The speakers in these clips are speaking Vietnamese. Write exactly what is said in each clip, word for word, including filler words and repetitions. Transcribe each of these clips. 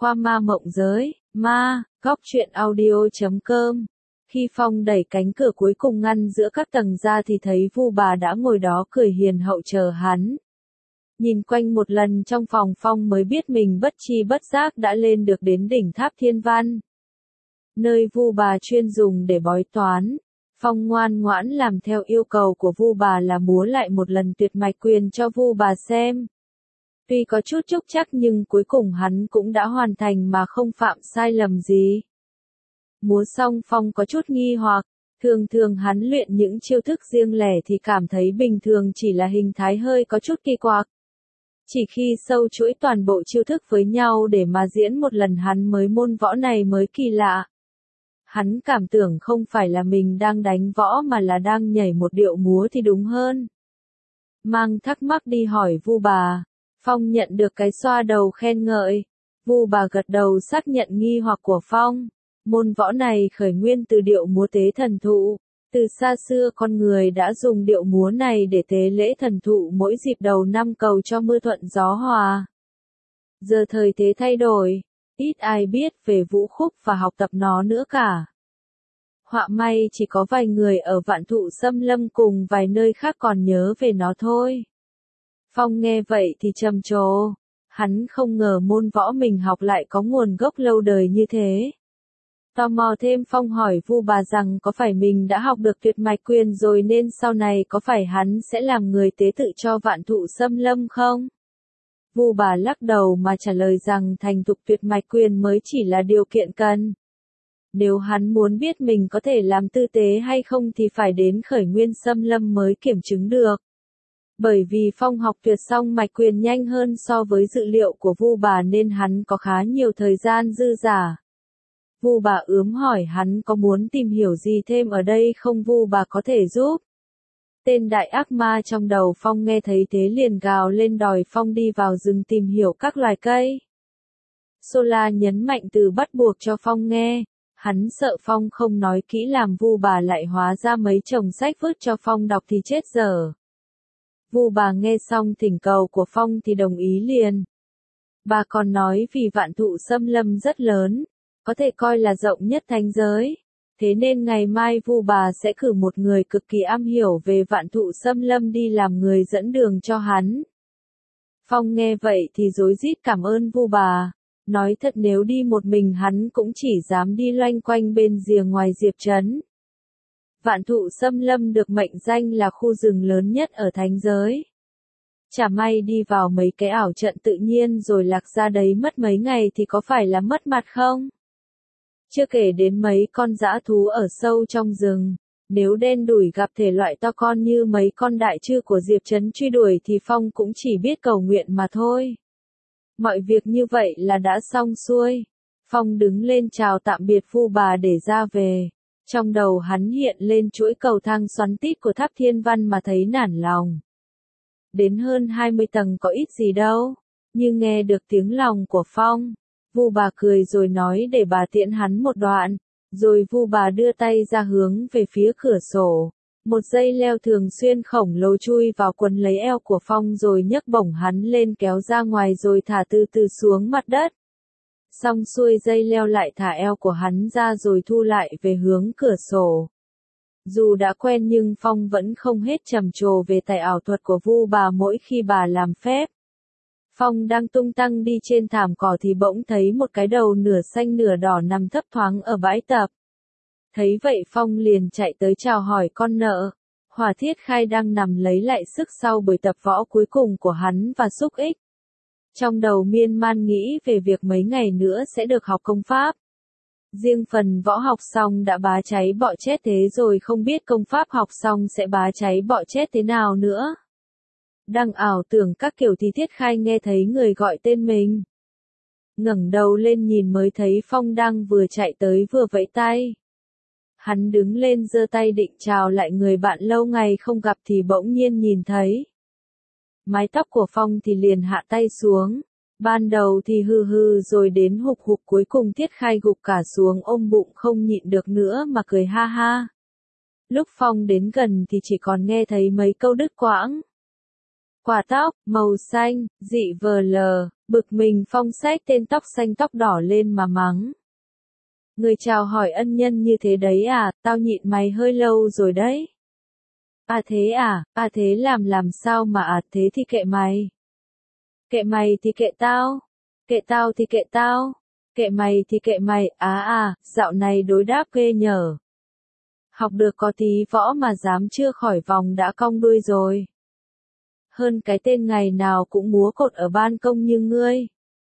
khoa ma mộng giới, ma, góc truyện audio chấm com. Khi Phong đẩy cánh cửa cuối cùng ngăn giữa các tầng ra thì thấy Vu bà đã ngồi đó cười hiền hậu chờ hắn. Nhìn quanh một lần trong phòng Phong mới biết mình bất tri bất giác đã lên được đến đỉnh tháp thiên văn. Nơi Vu bà chuyên dùng để bói toán. Phong ngoan ngoãn làm theo yêu cầu của Vu bà là múa lại một lần tuyệt mạch quyền cho Vu bà xem. Tuy có chút trúc trắc nhưng cuối cùng hắn cũng đã hoàn thành mà không phạm sai lầm gì. Múa xong Phong có chút nghi hoặc, thường thường hắn luyện những chiêu thức riêng lẻ thì cảm thấy bình thường chỉ là hình thái hơi có chút kỳ quặc. Chỉ khi sâu chuỗi toàn bộ chiêu thức với nhau để mà diễn một lần hắn mới môn võ này mới kỳ lạ. Hắn cảm tưởng không phải là mình đang đánh võ mà là đang nhảy một điệu múa thì đúng hơn. Mang thắc mắc đi hỏi Vu bà, Phong nhận được cái xoa đầu khen ngợi. Vu bà gật đầu xác nhận nghi hoặc của Phong. Môn võ này khởi nguyên từ điệu múa tế thần thụ. Từ xa xưa con người đã dùng điệu múa này để tế lễ thần thụ mỗi dịp đầu năm cầu cho mưa thuận gió hòa. Giờ thời thế thay đổi, ít ai biết về vũ khúc và học tập nó nữa cả. Họa may chỉ có vài người ở Vạn Thụ Xâm Lâm cùng vài nơi khác còn nhớ về nó thôi. Phong nghe vậy thì trầm trồ, hắn không ngờ môn võ mình học lại có nguồn gốc lâu đời như thế. Tò mò thêm Phong hỏi Vu bà rằng có phải mình đã học được tuyệt mạch quyền rồi nên sau này có phải hắn sẽ làm người tế tự cho Vạn Thụ Xâm Lâm không? Vu bà lắc đầu mà trả lời rằng thành thục tuyệt mạch quyền mới chỉ là điều kiện cần. Nếu hắn muốn biết mình có thể làm tư tế hay không thì phải đến khởi nguyên xâm lâm mới kiểm chứng được. Bởi vì Phong học tuyệt xong mạch quyền nhanh hơn so với dự liệu của Vu bà nên hắn có khá nhiều thời gian dư dả. Vu bà ướm hỏi hắn có muốn tìm hiểu gì thêm ở đây không, Vu bà có thể giúp. Tên đại ác ma trong đầu Phong nghe thấy thế liền gào lên đòi Phong đi vào rừng tìm hiểu các loài cây. Sola nhấn mạnh từ bắt buộc cho Phong nghe. Hắn sợ Phong không nói kỹ làm Vu bà lại hóa ra mấy chồng sách vứt cho Phong đọc thì chết dở. Vu bà nghe xong thỉnh cầu của Phong thì đồng ý liền. Bà còn nói vì Vạn Thụ Xâm Lâm rất lớn, có thể coi là rộng nhất thánh giới. Thế nên ngày mai Vu bà sẽ cử một người cực kỳ am hiểu về Vạn Thụ Xâm Lâm đi làm người dẫn đường cho hắn. Phong nghe vậy thì rối rít cảm ơn Vu bà. Nói thật nếu đi một mình hắn cũng chỉ dám đi loanh quanh bên rìa ngoài Diệp Trấn. Vạn Thụ Xâm Lâm được mệnh danh là khu rừng lớn nhất ở thánh giới. Chả may đi vào mấy cái ảo trận tự nhiên rồi lạc ra đấy mất mấy ngày thì có phải là mất mặt không? Chưa kể đến mấy con dã thú ở sâu trong rừng. Nếu đen đủi gặp thể loại to con như mấy con đại trư của Diệp Trấn truy đuổi thì Phong cũng chỉ biết cầu nguyện mà thôi. Mọi việc như vậy là đã xong xuôi. Phong đứng lên chào tạm biệt Vu bà để ra về. Trong đầu hắn hiện lên chuỗi cầu thang xoắn tít của tháp thiên văn mà thấy nản lòng. Đến hơn hai mươi tầng có ít gì đâu. Như nghe được tiếng lòng của Phong. Vu bà cười rồi nói để bà tiễn hắn một đoạn. Rồi Vu bà đưa tay ra hướng về phía cửa sổ. Một dây leo thường xuyên khổng lồ chui vào quần lấy eo của Phong rồi nhấc bổng hắn lên kéo ra ngoài rồi thả từ từ xuống mặt đất. Xong xuôi dây leo lại thả eo của hắn ra rồi thu lại về hướng cửa sổ. Dù đã quen nhưng Phong vẫn không hết trầm trồ về tài ảo thuật của Vu bà mỗi khi bà làm phép. Phong đang tung tăng đi trên thảm cỏ thì bỗng thấy một cái đầu nửa xanh nửa đỏ nằm thấp thoáng ở bãi tập. Thấy vậy Phong liền chạy tới chào hỏi con nợ. Hỏa Thiết Khai đang nằm lấy lại sức sau buổi tập võ cuối cùng của hắn và Xúc Ích. Trong đầu miên man nghĩ về việc mấy ngày nữa sẽ được học công pháp. Riêng phần võ học xong đã bá cháy bọ chết thế rồi không biết công pháp học xong sẽ bá cháy bọ chết thế nào nữa. Đang ảo tưởng các kiểu thì Thiết Khai nghe thấy người gọi tên mình. Ngẩng đầu lên nhìn mới thấy Phong đang vừa chạy tới vừa vẫy tay. Hắn đứng lên giơ tay định chào lại người bạn lâu ngày không gặp thì bỗng nhiên nhìn thấy. Mái tóc của Phong thì liền hạ tay xuống. Ban đầu thì hừ hừ rồi đến hục hục cuối cùng Thiết Khai gục cả xuống ôm bụng không nhịn được nữa mà cười ha ha. Lúc Phong đến gần thì chỉ còn nghe thấy mấy câu đứt quãng. Quả tóc, màu xanh, dị vờ lờ, bực mình Phong xách tên tóc xanh tóc đỏ lên mà mắng. Người chào hỏi ân nhân như thế đấy à, tao nhịn mày hơi lâu rồi đấy. À thế à, à thế làm làm sao mà à thế thì kệ mày. Kệ mày thì kệ tao, kệ tao thì kệ tao, kệ mày thì kệ mày, á à, dạo này đối đáp ghê nhở. Học được có tí võ mà dám chưa khỏi vòng đã cong đuôi rồi. Hơn cái tên ngày nào cũng múa cột ở ban công như ngươi.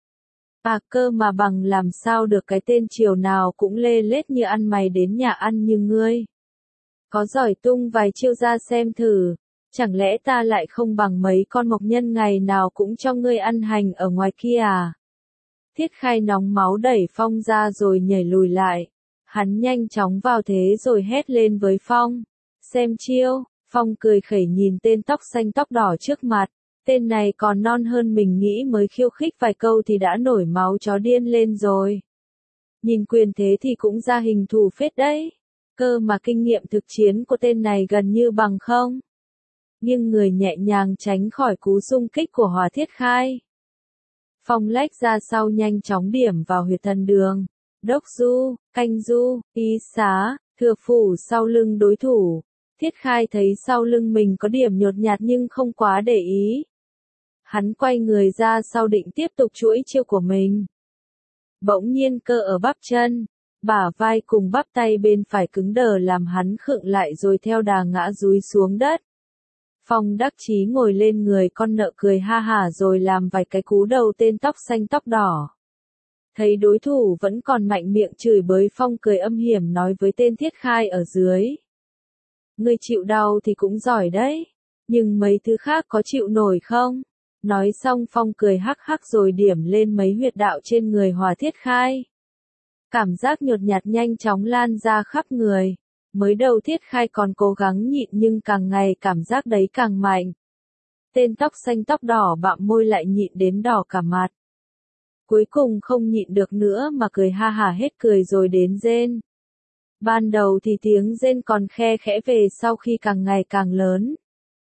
À cơ mà bằng làm sao được cái tên chiều nào cũng lê lết như ăn mày đến nhà ăn như ngươi. Có giỏi tung vài chiêu ra xem thử, chẳng lẽ ta lại không bằng mấy con mộc nhân ngày nào cũng cho ngươi ăn hành ở ngoài kia à? Thiết Khai nóng máu đẩy Phong ra rồi nhảy lùi lại. Hắn nhanh chóng vào thế rồi hét lên với Phong. Xem chiêu, Phong cười khẩy nhìn tên tóc xanh tóc đỏ trước mặt. Tên này còn non hơn mình nghĩ, mới khiêu khích vài câu thì đã nổi máu chó điên lên rồi. Nhìn quyền thế thì cũng ra hình thù phết đấy. Cơ mà kinh nghiệm thực chiến của tên này gần như bằng không. Nhưng người nhẹ nhàng tránh khỏi cú xung kích của Hỏa Thiết Khai. Phong lách ra sau nhanh chóng điểm vào huyệt thần đường. Đốc du, canh du, ý xá, thừa phủ sau lưng đối thủ. Thiết Khai thấy sau lưng mình có điểm nhột nhạt nhưng không quá để ý. Hắn quay người ra sau định tiếp tục chuỗi chiêu của mình. Bỗng nhiên cơ ở bắp chân, bả vai cùng bắp tay bên phải cứng đờ làm hắn khựng lại rồi theo đà ngã dúi xuống đất. Phong đắc chí ngồi lên người con nợ cười ha hả rồi làm vài cái cú đầu tên tóc xanh tóc đỏ. Thấy đối thủ vẫn còn mạnh miệng chửi bới, Phong cười âm hiểm nói với tên Thiết Khai ở dưới. Ngươi chịu đau thì cũng giỏi đấy, nhưng mấy thứ khác có chịu nổi không? Nói xong Phong cười hắc hắc rồi điểm lên mấy huyệt đạo trên người Hỏa Thiết Khai. Cảm giác nhột nhạt nhanh chóng lan ra khắp người. Mới đầu Thiết Khai còn cố gắng nhịn nhưng càng ngày cảm giác đấy càng mạnh. Tên tóc xanh tóc đỏ bặm môi lại nhịn đến đỏ cả mặt. Cuối cùng không nhịn được nữa mà cười ha hả hết cười rồi đến rên. Ban đầu thì tiếng rên còn khe khẽ, về sau khi càng ngày càng lớn.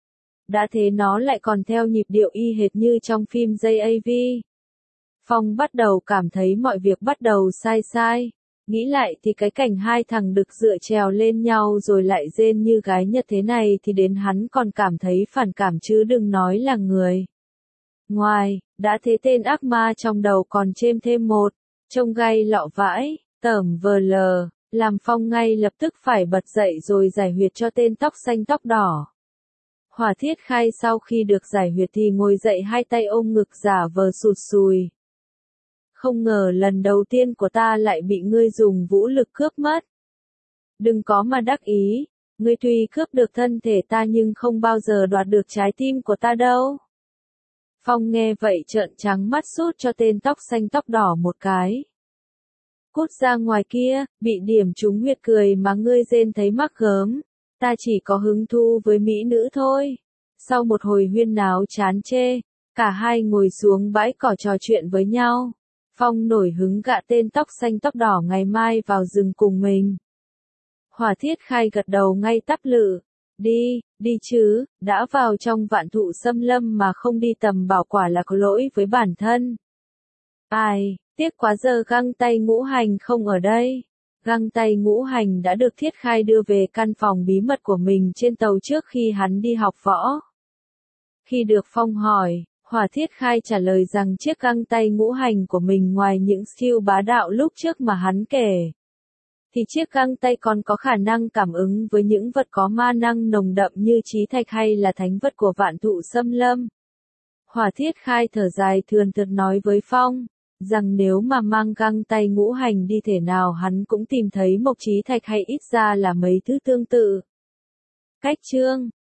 Đã thế nó lại còn theo nhịp điệu y hệt như trong phim gi a vê. Phong bắt đầu cảm thấy mọi việc bắt đầu sai sai. Nghĩ lại thì cái cảnh hai thằng đực dựa trèo lên nhau rồi lại rên như gái Nhật thế này thì đến hắn còn cảm thấy phản cảm chứ đừng nói là người. Ngoài, đã thế tên ác ma trong đầu còn chêm thêm một, trông gai lọ vãi, tởm vờ lờ, làm Phong ngay lập tức phải bật dậy rồi giải huyệt cho tên tóc xanh tóc đỏ. Hỏa Thiết Khai sau khi được giải huyệt thì ngồi dậy hai tay ôm ngực giả vờ sụt sùi. Không ngờ lần đầu tiên của ta lại bị ngươi dùng vũ lực cướp mất. Đừng có mà đắc ý, ngươi tuy cướp được thân thể ta nhưng không bao giờ đoạt được trái tim của ta đâu. Phong nghe vậy trợn trắng mắt sút cho tên tóc xanh tóc đỏ một cái. Cút ra ngoài kia, bị điểm trúng huyệt cười mà ngươi rên thấy mắc gớm. Ta chỉ có hứng thú với mỹ nữ thôi. Sau một hồi huyên náo chán chê, cả hai ngồi xuống bãi cỏ trò chuyện với nhau. Phong nổi hứng gạ tên tóc xanh tóc đỏ ngày mai vào rừng cùng mình. Hỏa Thiết Khai gật đầu ngay tắp lự. Đi, đi chứ, đã vào trong vạn thụ xâm lâm mà không đi tầm bảo quả là có lỗi với bản thân. Ai, tiếc quá giờ găng tay ngũ hành không ở đây. Găng tay ngũ hành đã được Thiết Khai đưa về căn phòng bí mật của mình trên tàu trước khi hắn đi học võ. Khi được Phong hỏi, Hỏa Thiết Khai trả lời rằng chiếc găng tay ngũ hành của mình ngoài những skill bá đạo lúc trước mà hắn kể, thì chiếc găng tay còn có khả năng cảm ứng với những vật có ma năng nồng đậm như trí thạch hay là thánh vật của vạn thụ xâm lâm. Hỏa Thiết Khai thở dài thườn thượt nói với Phong, rằng nếu mà mang găng tay ngũ hành đi thể nào hắn cũng tìm thấy mộc trí thạch hay ít ra là mấy thứ tương tự. Cách chương